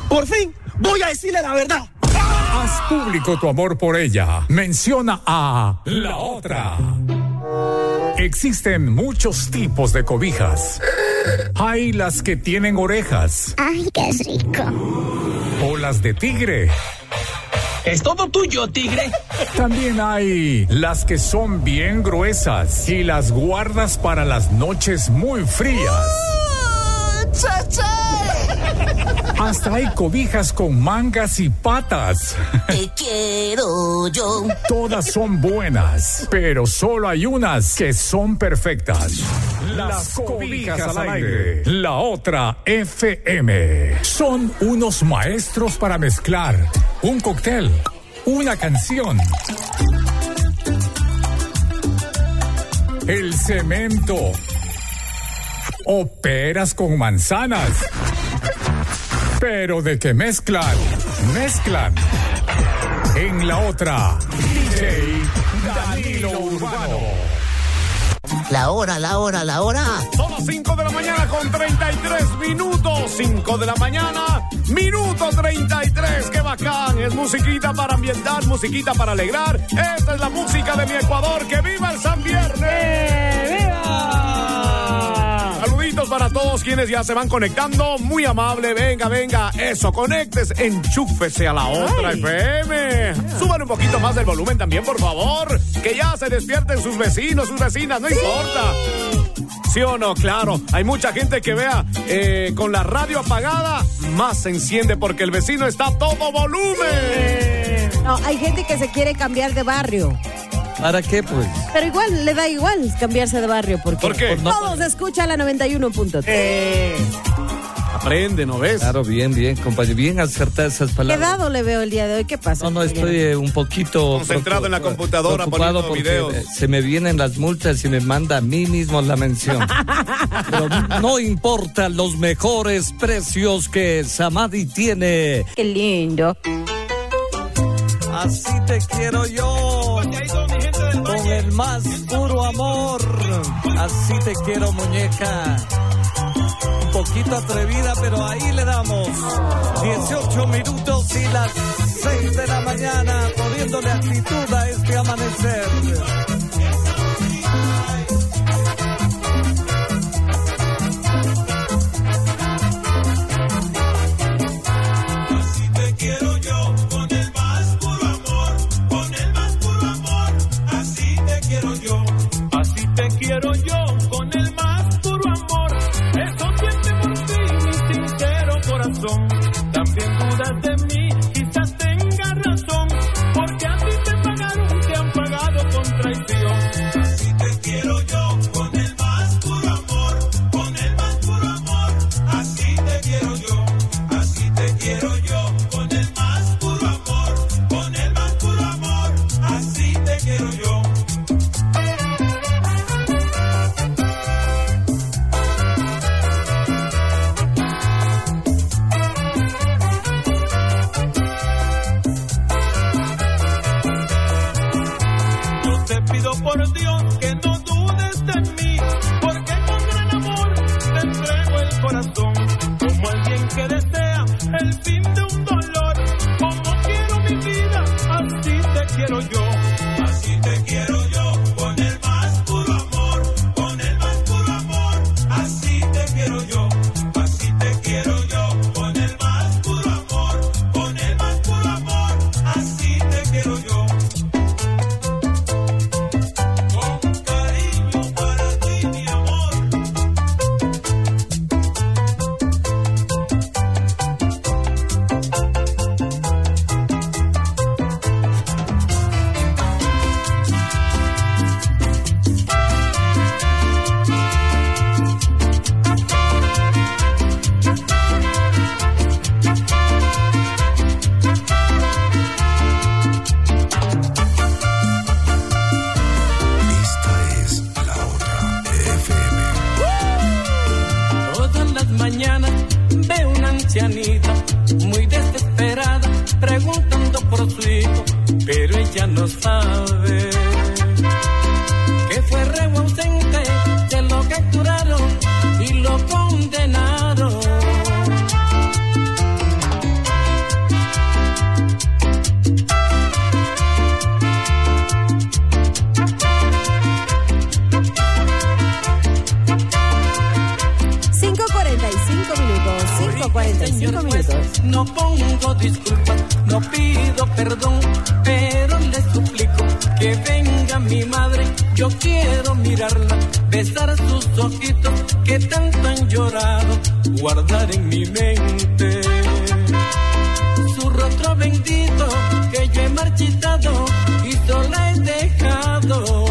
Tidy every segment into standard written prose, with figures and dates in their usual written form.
Por fin, voy a decirle la verdad. Haz público tu amor por ella. Menciona a la otra. Existen muchos tipos de cobijas. Hay las que tienen orejas. ¡Ay, qué rico! O las de tigre. Es todo tuyo, tigre. También hay las que son bien gruesas y las guardas para las noches muy frías. ¡Chacha! Hasta hay cobijas con mangas y patas. Te quiero yo. Todas son buenas, pero solo hay unas que son perfectas. Las cobijas al aire. La otra FM. Son unos maestros para mezclar un cóctel, una canción, el cemento o peras con manzanas. Pero de que mezclan, mezclan. En la otra, DJ Danilo Urbano. La hora. Son las 5 de la mañana con 33 minutos. 5 de la mañana, minuto 33. ¡Qué bacán! Es musiquita para ambientar, musiquita para alegrar. Esta es la música de mi Ecuador. ¡Que viva el San Viernes! ¡Viva! Saluditos para todos quienes ya se van conectando. Muy amable, venga. Eso, conectes, enchúfese a la otra FM. Súbale un poquito más del volumen también, por favor. Que ya se despierten sus vecinos, sus vecinas, no importa. ¿Sí o no? Claro, hay mucha gente que vea con la radio apagada, más se enciende porque el vecino está a todo volumen. No, hay gente que se quiere cambiar de barrio. ¿Para qué, pues? Pero igual, le da igual cambiarse de barrio. Porque ¿Por qué? Todos escuchan la 91.3. Aprende, ¿no ves? Claro, bien, compañero. Bien acertadas esas ¿Qué palabras. dado le veo el día de hoy? ¿Qué pasa? No, estoy un poquito... Concentrado en la computadora poniendo videos. Se me vienen las multas y me manda a mí mismo la mención. Pero no importa, los mejores precios que Samadhi tiene. Qué lindo. Así te quiero yo, con el más puro amor. Así te quiero, muñeca. Un poquito atrevida, pero ahí le damos. 18 minutos y las 6 de la mañana, poniéndole actitud a este amanecer. Quiero yo con el más puro amor, eso siente por ti mi sincero corazón. También dudas de mí, quizás tengas razón, porque a ti te pagaron, te han pagado con traición. Así te quiero yo con el más puro amor, con el más puro amor. Así te quiero yo, así te quiero yo con el más puro amor, con el más puro amor. Así te quiero yo. Por Dios que no dudes de mí, porque con gran amor te entrego el corazón, como alguien que desea el fin de un dolor. Como quiero mi vida, así te quiero yo, así te quiero yo, con el más puro amor, con el más puro amor. Así te quiero yo, así te quiero yo, con el más puro amor, con el más puro amor. Así te quiero yo. Muy desesperada, preguntando por su hijo, pero ella no sabe que fue reo ausente, que lo capturaron y lo condenaron. 5:45 minutos. No pongo disculpas, no pido perdón, pero le suplico que venga mi madre. Yo quiero mirarla, besar sus ojitos que tanto han llorado, guardar en mi mente su rostro bendito que yo he marchitado y sola he dejado.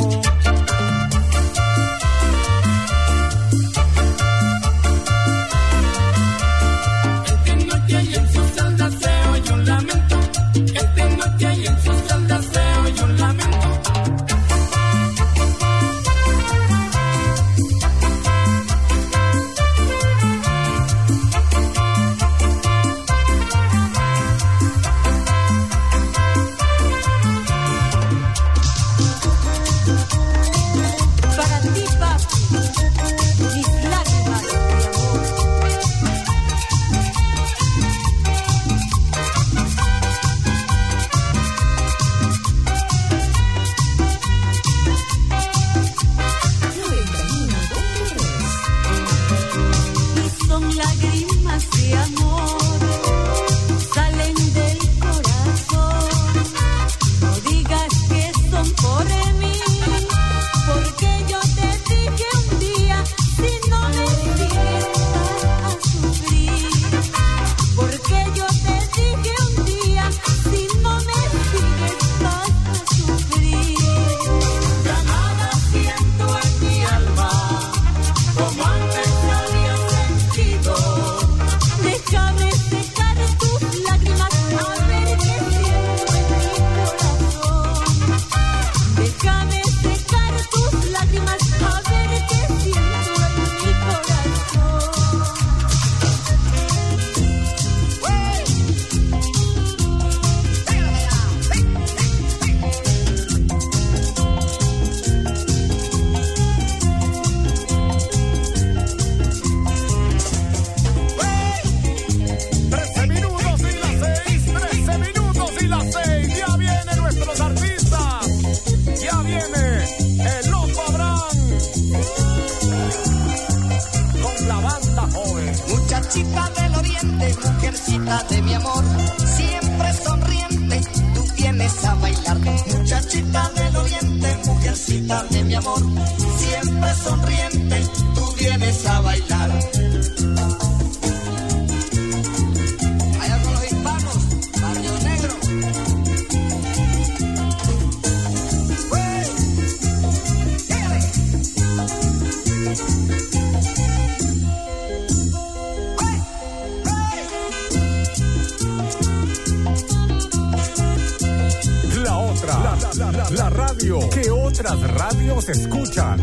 La radio que otras radios escuchan.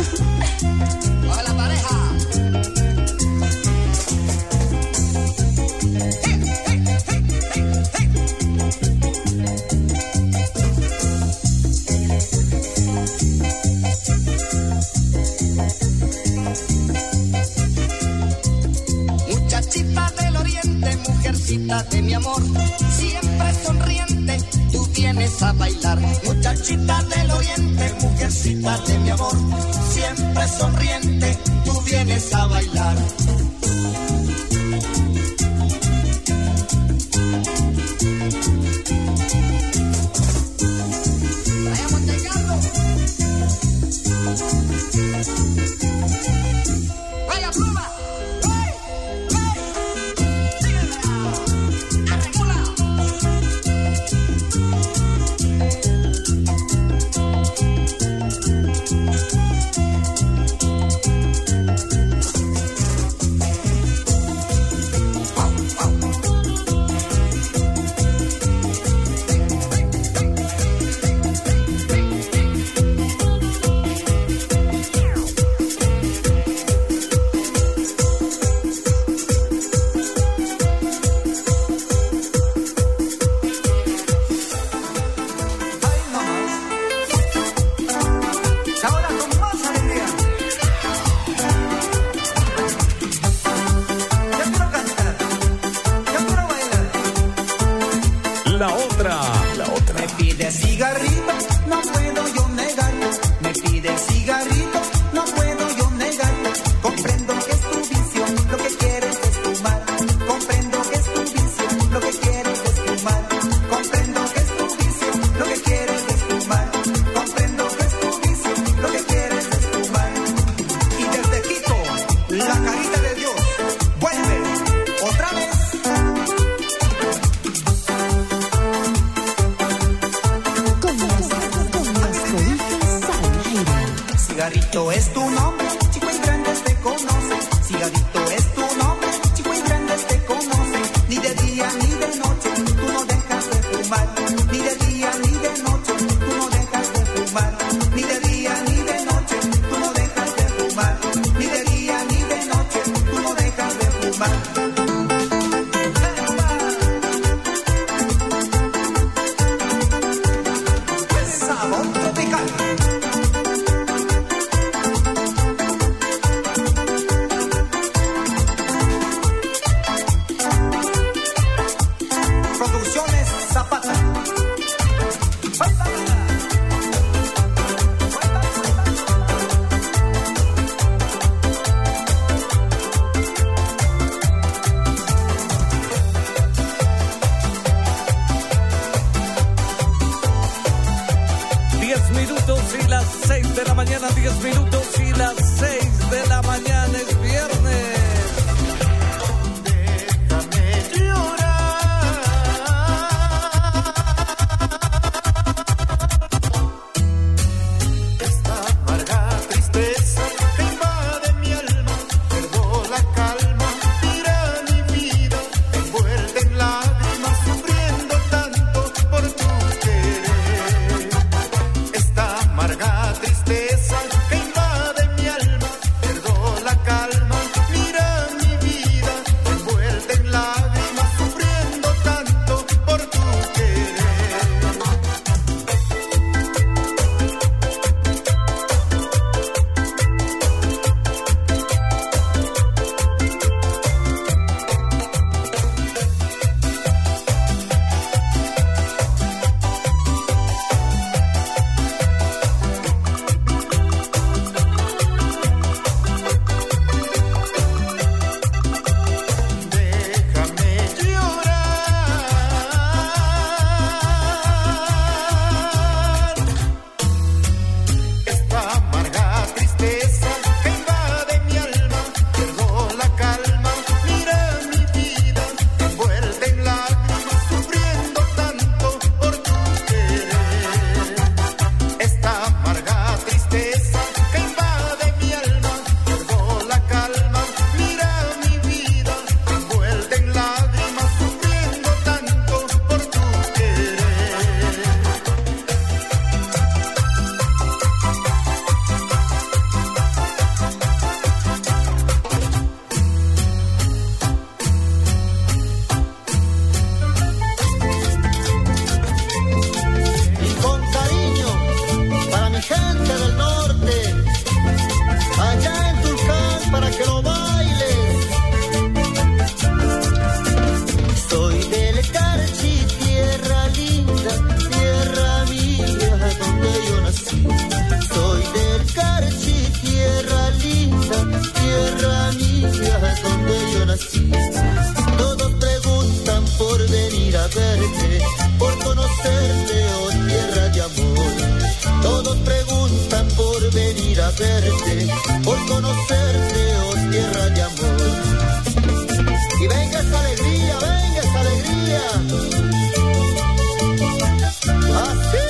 ¡Hola, pareja! Muchachita del oriente, mujercita de mi amor, siempre sonriente, tú vienes a bailar. Muchachita del oriente, mujercita de mi amor, siempre sonriente, tú vienes a bailar. Vaya Montecarlo. Vaya pluma. Comprendo que es tu visión, lo que quieres es tu Cigadito es tu nombre, chico y grandes te conocen. Cigadito es tu nombre, chico y grandes te conocen. Ni de día ni de noche, tú no dejas de fumar. Ni de día ni de noche, tú no dejas de fumar. Ni de día ni de noche, tú no dejas de fumar. Ni de día ni de noche, tú no dejas de fumar. Sabor tropical. Producciones Zapata. Y las 6 de la mañana, 10 minutos y las 6 de la mañana es viernes. Déjame llorar. Esta amarga tristeza que invade mi alma, perdió la calma, mira mi vida, envuelta en lágrimas, sufriendo tanto por tu querer. Esta amarga tristeza que invade mi alma, perdió la calma, mira mi vida, envuelta en lágrimas, sufriendo tanto por tu querer. Déjame llorar. Esta amarga tristeza que invade mi alma, perdió la calma, mira mi vida, envuelta en lágrimas, sufriendo tanto por tu querer. Esta amarga tristeza que invade mi alma, perdió la calma, mira mi vida, envuelta en lágrimas, sufriendo tanto por tu querer. Y con cariño para mi gente del norte, allá en Tulcán para que lo bailes. Soy del Carchi, tierra linda, tierra mía, donde yo nací. Soy del Carchi, tierra linda, tierra mía, donde yo nací. Todos preguntan por venir a verte, por conocerte, oh tierra de amor. Todos preguntan por venir a verte, por conocerte, oh tierra de amor. Y venga esa alegría, venga esa alegría. Así.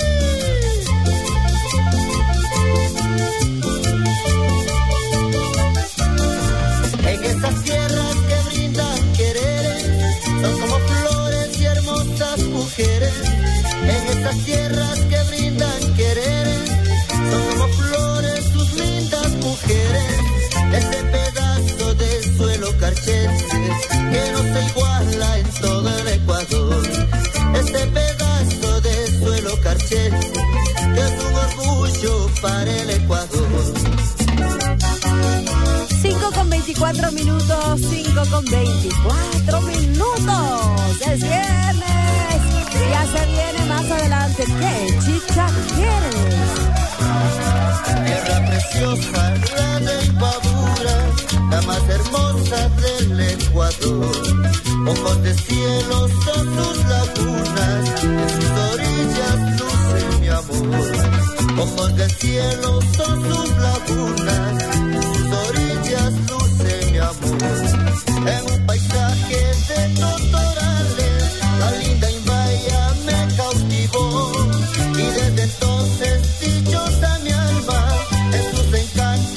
En esas tierras que brindan quereres, son como flores y hermosas mujeres. En esas tierras que brindan quereres, son como flores sus lindas mujeres. Ese pedazo de suelo carchense que no se iguala en todo el Ecuador. Este pedazo de suelo carchense que es un orgullo para el Ecuador. 5:24 minutos, 5:24 minutos. Es viernes. Ya se viene más adelante. ¿Qué chicha quieres? Tierra preciosa, la de Imbabura, la más hermosa del Ecuador. Ojos de cielo son sus lagunas, en sus orillas luce mi amor. Ojos del cielo son sus lagunas, en sus orillas luce mi amor. En un paisaje de totorales, la linda Imbaya me cautivó. Y desde entonces dichosa mi alma, en sus encantos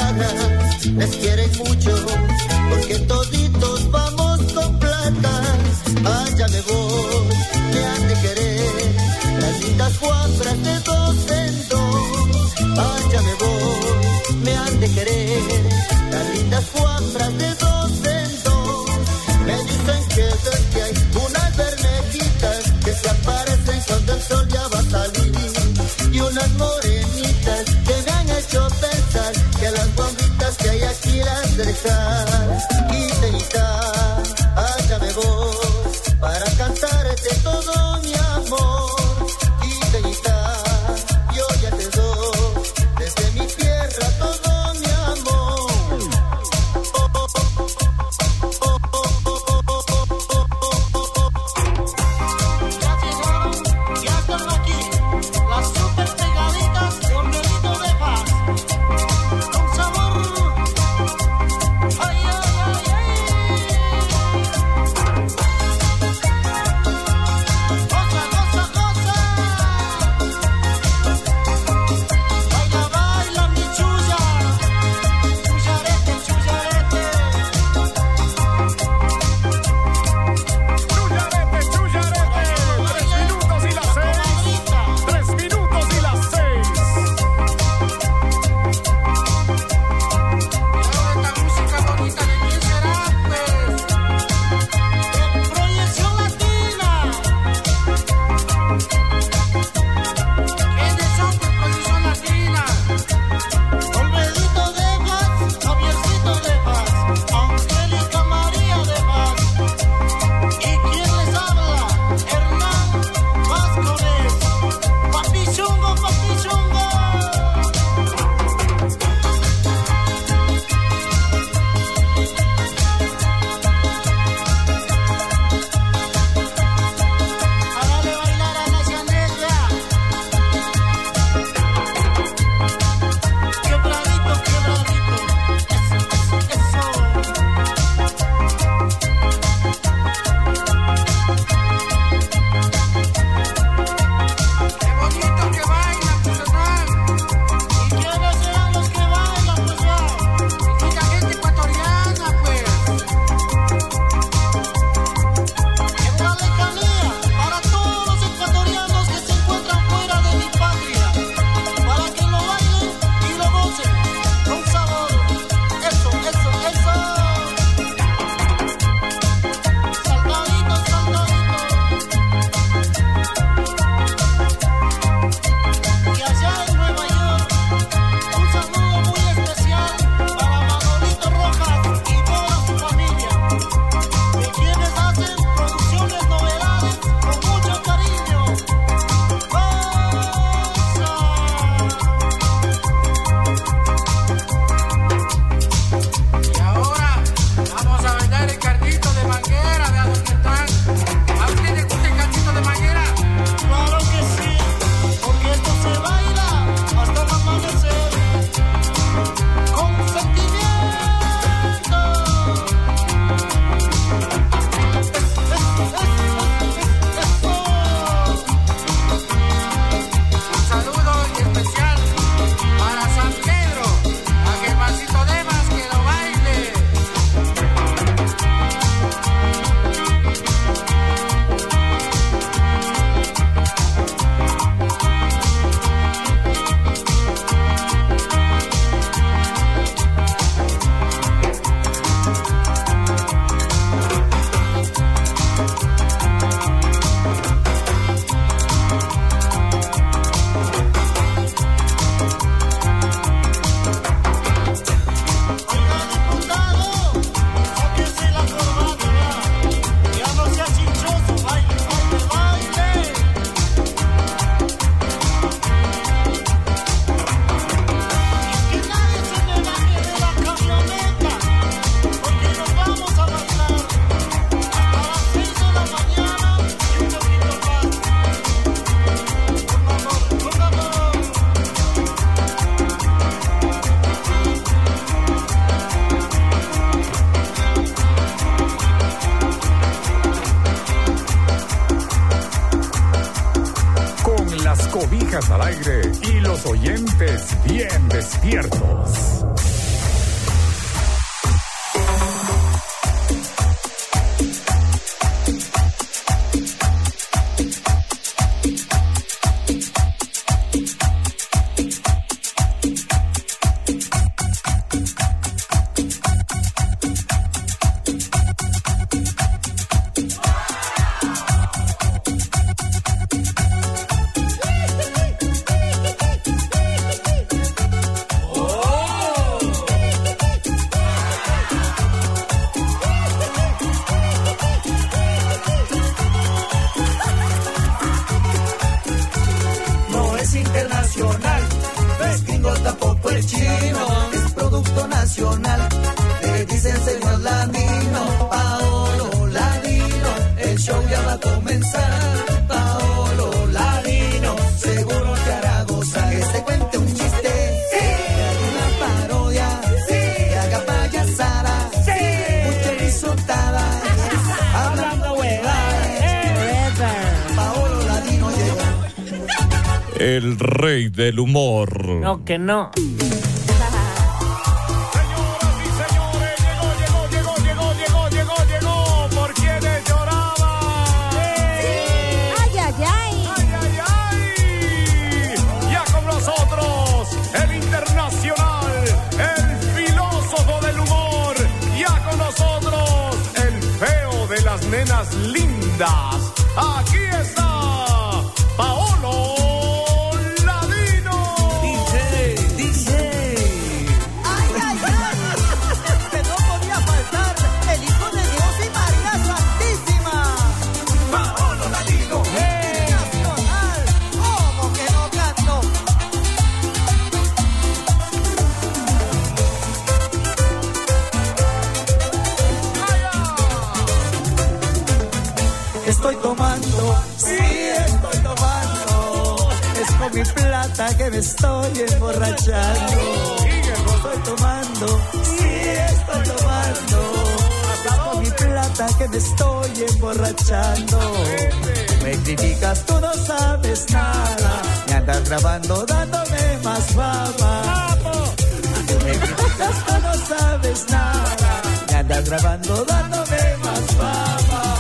pagas, les quieren mucho, porque toditos vamos con plata. Allá me voy, me han de querer, las lindas guapras de dos en dos. Allá me voy, me han de querer, las lindas guapras de dos en dos. Me dicen que desde hay unas bermejitas que se aparecen cuando el sol ya va a salir, y unas morenitas que me han hecho pensar que las bombitas que hay aquí las de dejar. Quitenita, allá me voy para cantarte todo mi amor. Quitenita, yo ya te doy desde mi tierra todo mi amor. Ya llegaron, ya están aquí las super pegaditas con Benito de Paz, con sabor. Ay, ay, ay, ay. Goza, goza, goza. Baila, baila mi chulla. Chullarete, chullarete. Chullarete, chullarete. 3 minutos y las 6. 3 minutos y las 6. Esta música bonita, ¿de quién será, pues? De Proyección Latina. ¿Quiénes son de Proyección Latina? Olvedito de Paz, Javiercito de Paz, Angélica María de Paz. ¿Y quién les habla? Hernán Vázquez. Papi Chungo, Papi Chungo. Hágale bailar a Nacia Negra. Quebradito, quebradito. Eso. Qué bonito que bailan, pues, Hernán. ¿Y quiénes serán los que bailan, pues, ya? Mucha gente ecuatoriana, pues. En la lejanía, para todos los ecuatorianos que se encuentran fuera de mi patria, para que lo bailen y lo gocen con sabor. Eso, eso, eso. Saltadito, saltadito. Y allá en Nueva York, un saludo muy especial para Manolito Rojas y toda su familia, de quienes hacen producciones novedades con mucho cariño. Y ahora vamos a bailar el cartito de manguera, de a dónde están. ¿A usted le gusta el cartito de manguera? Claro que sí, porque esto se baila hasta el amanecer, con sentimiento. Un saludo y especial para San Pedro, aquel vasito de más que lo baile. Oiga, diputado, sáquese la corbata, ya no sea chinchoso, baile, baile, baile. Y que nadie se me baje de la camioneta, porque nos vamos a bailar hasta las 6 de la mañana y un poquito más. Con amor, con amor. Con las cobijas al aire y los oyentes bien despiertos. producto nacional. Le dicen señor Ladino, Paolo Ladino, el show ya va a comenzar. Paolo Ladino, seguro te hará gozar. Que se cuente un chiste, que haga una parodia, que haga payasada, mucha risotada, hablando huevadas. Paolo Ladino llegó. El rey del humor. No, que no. Nenas lindas, aquí está Paolo Ladino. DJ. Ay, ay, ay, que no podía faltar el hijo de Dios y María Santísima. Paolo Ladino, nacional, ¿cómo que no canto? Estoy tomando, sí estoy tomando, es con mi plata que me estoy emborrachando. Estoy tomando, sí estoy tomando, es con mi plata que me estoy emborrachando. Me criticas, tú no sabes nada, me andas grabando dándome más fama. Me criticas, tú no sabes nada, me andas grabando dándome más fama.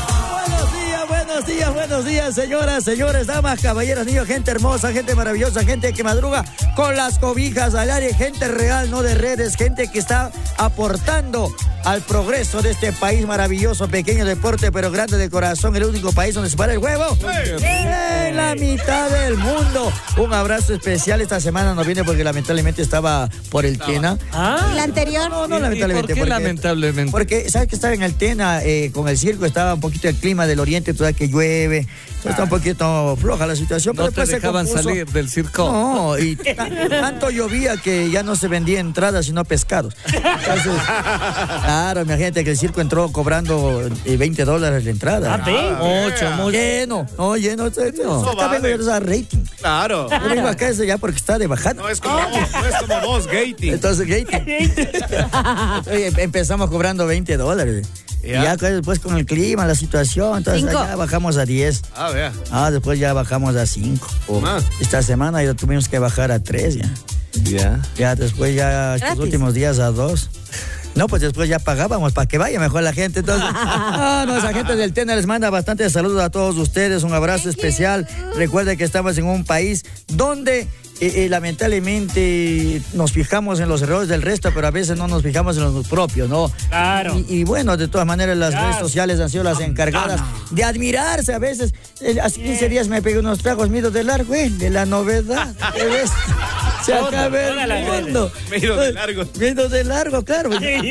Buenos días, señoras, señores, damas, caballeros, niños, gente hermosa, gente maravillosa, gente que madruga con las cobijas al aire, gente real, no de redes, gente que está aportando al progreso de este país maravilloso, pequeño deporte, pero grande de corazón, el único país donde se para el huevo. En la mitad del mundo. Un abrazo especial. Esta semana no viene porque lamentablemente estaba por el Tena. ¿La anterior? No, lamentablemente. ¿Por qué lamentablemente? Porque, ¿sabes que estaba en el Tena con el circo? Estaba un poquito el clima del oriente, toda que llueve. Está un poquito floja la situación. No pero te dejaban salir del circo. No, y tanto llovía que ya no se vendía entradas sino pescados. Entonces, claro, imagínate que el circo entró cobrando $20 la entrada. Mucho. Lleno. Acá vengo yo a dar rating. Claro. Yo vengo acá eso ya porque está de bajada. No es como vos, gating. Entonces, gating. Empezamos cobrando $20. Y ya después con el clima, la situación, entonces ya bajamos a 10. Vea. Después ya bajamos a 5. Esta semana ya tuvimos que bajar a 3 ya. Ya después ya estos últimos días a 2. No, pues después ya pagábamos para que vaya mejor la gente. Entonces, esa gente del Tena les manda bastantes saludos a todos ustedes. Un abrazo especial. Recuerden que estamos en un país donde lamentablemente nos fijamos en los errores del resto, pero a veces no nos fijamos en los propios, ¿no? Claro. Y bueno, de todas maneras las redes sociales han sido las encargadas de admirarse a veces. Hace 15 días me pegué unos tragos midos de largo, de la novedad. Se acaba el mundo. Mido de largo. Mido de largo, claro.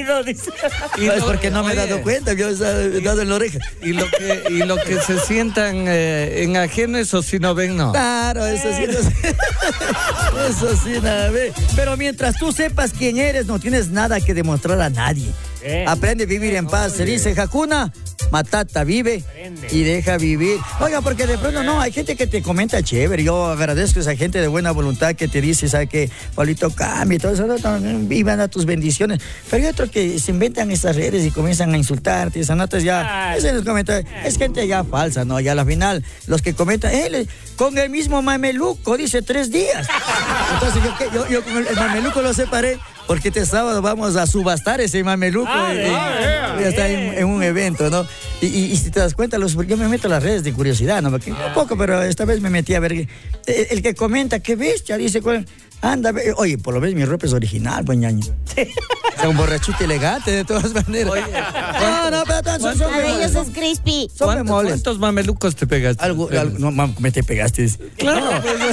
Y es porque no me he dado cuenta, yo he dado en la oreja. Y lo que se sientan en ajeno, eso sí no ven, ¿no? Claro, eso sí no sé. Eso sí, nada, ve. Pero mientras tú sepas quién eres, no tienes nada que demostrar a nadie. Aprende a vivir en paz. Se dice Hakuna Matata, vive y deja vivir. Oiga, porque de pronto no, hay gente que te comenta chévere. Yo agradezco a esa gente de buena voluntad que te dice, ¿sabes qué? Pablito, cambia y todo eso. Vivan a tus bendiciones. Pero hay otros que se inventan estas redes y comienzan a insultarte. Esas notas ya, es gente ya falsa, ¿no? Ya a la final, los que comentan, con el mismo mameluco, dice 3 días. Entonces yo con el mameluco lo separé. Porque este sábado vamos a subastar ese mameluco. Ya está en un evento, ¿no? Y si te das cuenta, yo me meto a las redes de curiosidad, ¿no? Porque, un poco, pero esta vez me metí a ver. El que comenta, qué bestia, dice, anda, oye, por lo menos mi ropa es original, pues ñaño. O sea, un borrachito elegante, de todas maneras. Oye. No, pero son ellos es crispy. ¿Cuántos mamelucos te pegaste? No, me te pegaste. Claro.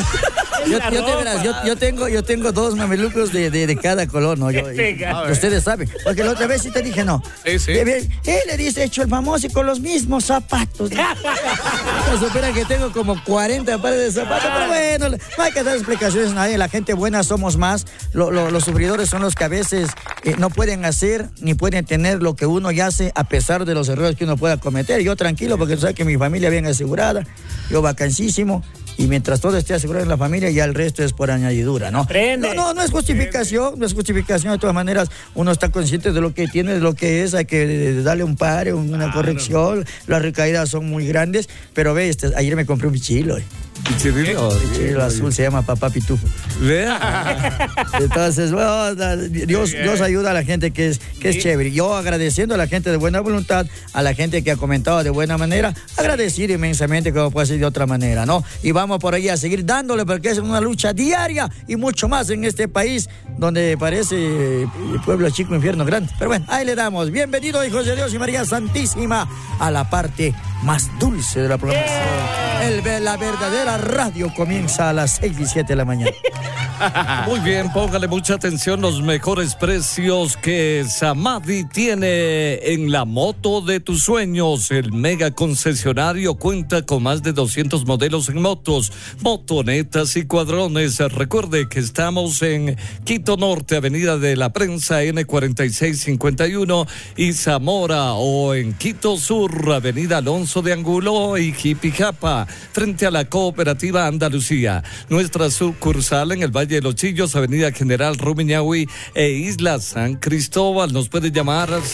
Yo tengo 2 mamelucos de cada color, ¿no? Ustedes saben. Porque la otra vez sí te dije, no. Sí. Él le dice, hecho el famoso y con los mismos zapatos. No supera que tengo como 40 pares de zapatos. Pero bueno, no hay que dar explicaciones a nadie. La gente gente buena somos más. Los sufridores son los que a veces no pueden hacer ni pueden tener lo que uno ya hace a pesar de los errores que uno pueda cometer. Yo tranquilo porque tú sabes que mi familia bien asegurada, yo vacancísimo. Y mientras todo esté asegurado en la familia, ya el resto es por añadidura, ¿no? No es justificación, no es justificación. De todas maneras, uno está consciente de lo que tiene, de lo que es, hay que darle un pare, una corrección. Las recaídas son muy grandes, pero ve, ayer me compré un bichilo. El azul se llama Papá Pitufo. Entonces, bueno, Dios ayuda a la gente que es chévere. Yo agradeciendo a la gente de buena voluntad, a la gente que ha comentado de buena manera, agradecido inmensamente, como puede ser de otra manera, ¿no? Y vamos por ahí a seguir dándole, porque es una lucha diaria y mucho más en este país donde parece pueblo chico, infierno grande. Pero bueno, ahí le damos. Bienvenido, hijos de Dios y María Santísima, a la parte más dulce de la programación. La verdadera radio comienza a las 6:07 de la mañana. Muy bien, póngale mucha atención. Los mejores precios que Samadhi tiene en la moto de tus sueños. El mega concesionario cuenta con más de 200 modelos en motos, motonetas y cuadrones. Recuerde que estamos en Quito Norte, Avenida de la Prensa, N4651, y Zamora, o en Quito Sur, Avenida Alonso de Angulo y Jipijapa, frente a la Cooperativa Andalucía. Nuestra sucursal en el Valle de los Chillos, Avenida General Rumiñahui e Isla San Cristóbal. Nos puede llamar al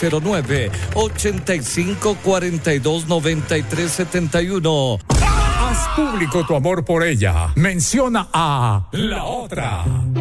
09-85-42-93-71. Haz público tu amor por ella. Menciona a La Otra.